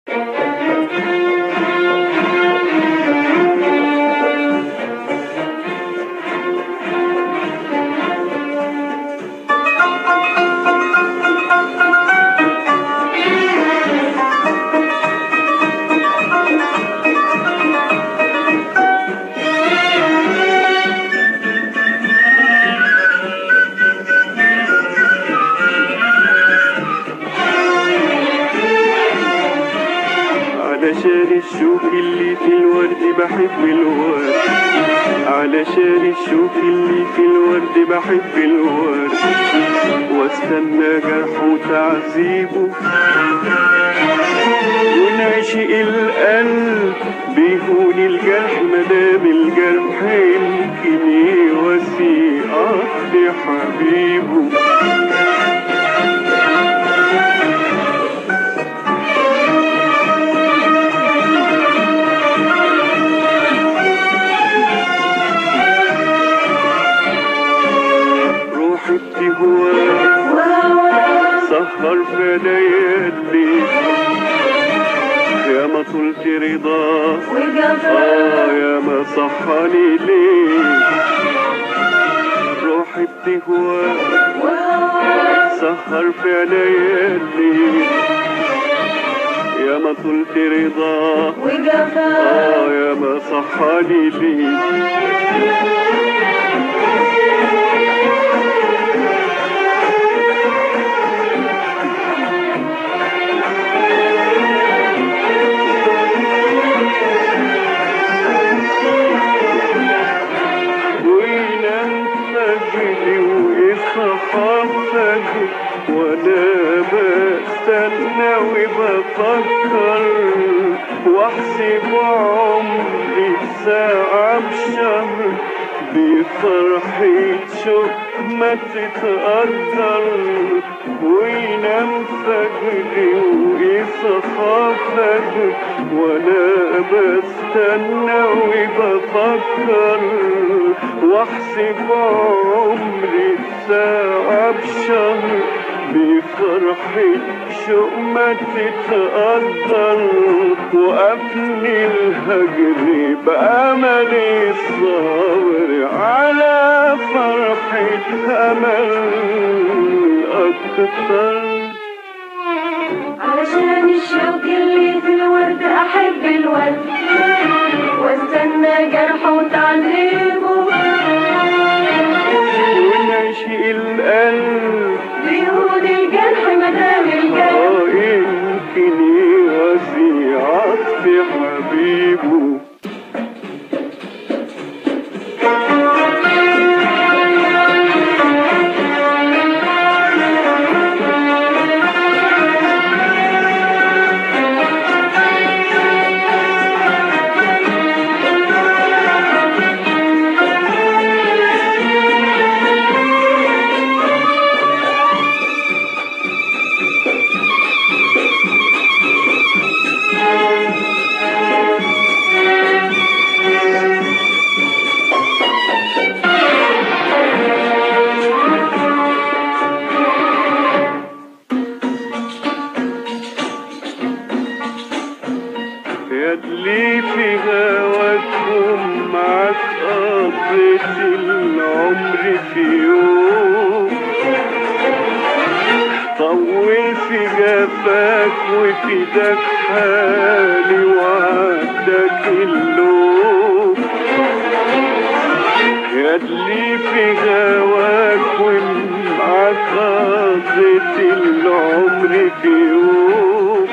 علشان الشوك اللي في الورد بحب الورد، علشان الشوك اللي في الورد بحب الورد، واستنى جرحه وتعذيبه، ونعشق القلب بيهون الجرح مدام الجرح يمكن يواسي قصد حبيبه. سهر في ليالي يا ما طلت رضاه يا ما صحاني ليه روحي بتهواه سهر في ليالي يا ما طلت رضاه يا ما صحاني ليه وانا بستنى وبفكر واحسب عمري ساعة بشهر بفرحة شوق ما تتقدر وينام فجري ويصحى فجر وانا بستنى وبفكر واحسب عمري ساعة بشهر بفرحة شوق ما تتقدر وقفني الهجر بأملي الصابر على فرحة أمل أكتر. علشان الشوق اللي في الورد أحب الورد واستنى جرحه وتعذيبه ونعشق القلب بيهون الجرح مدام الجرح يمكن يواسي عطف حبيبه. يدلي في هواكم معك قضيت العمر في يوم طول في جفاك وفي داك حالي وعدك اللوم يدلي في هواك ومعك قضيت العمر في يوم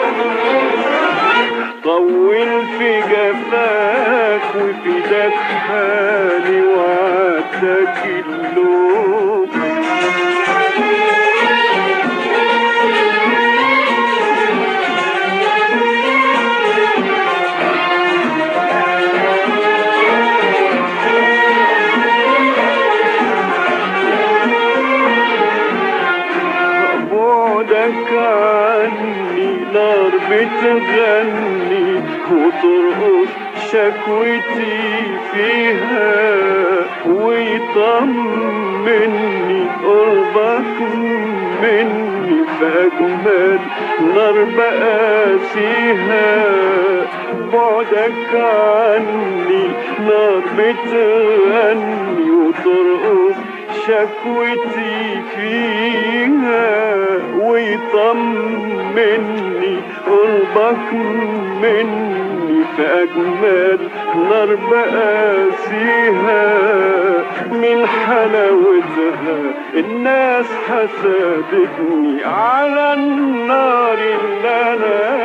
طول في جفاك وفي داك حالي وعدك اللوم بعدك عني نار بتغني وترقص شكوتي فيها ويطمني قربك مني فأجمل نار بقاسيها بعدك عني نار بتغني وترقص شكوتي فيها ويطمني قربك مني فأجمل نار بقاسيها من حلاوتها الناس حسدتني على النار اللي أنا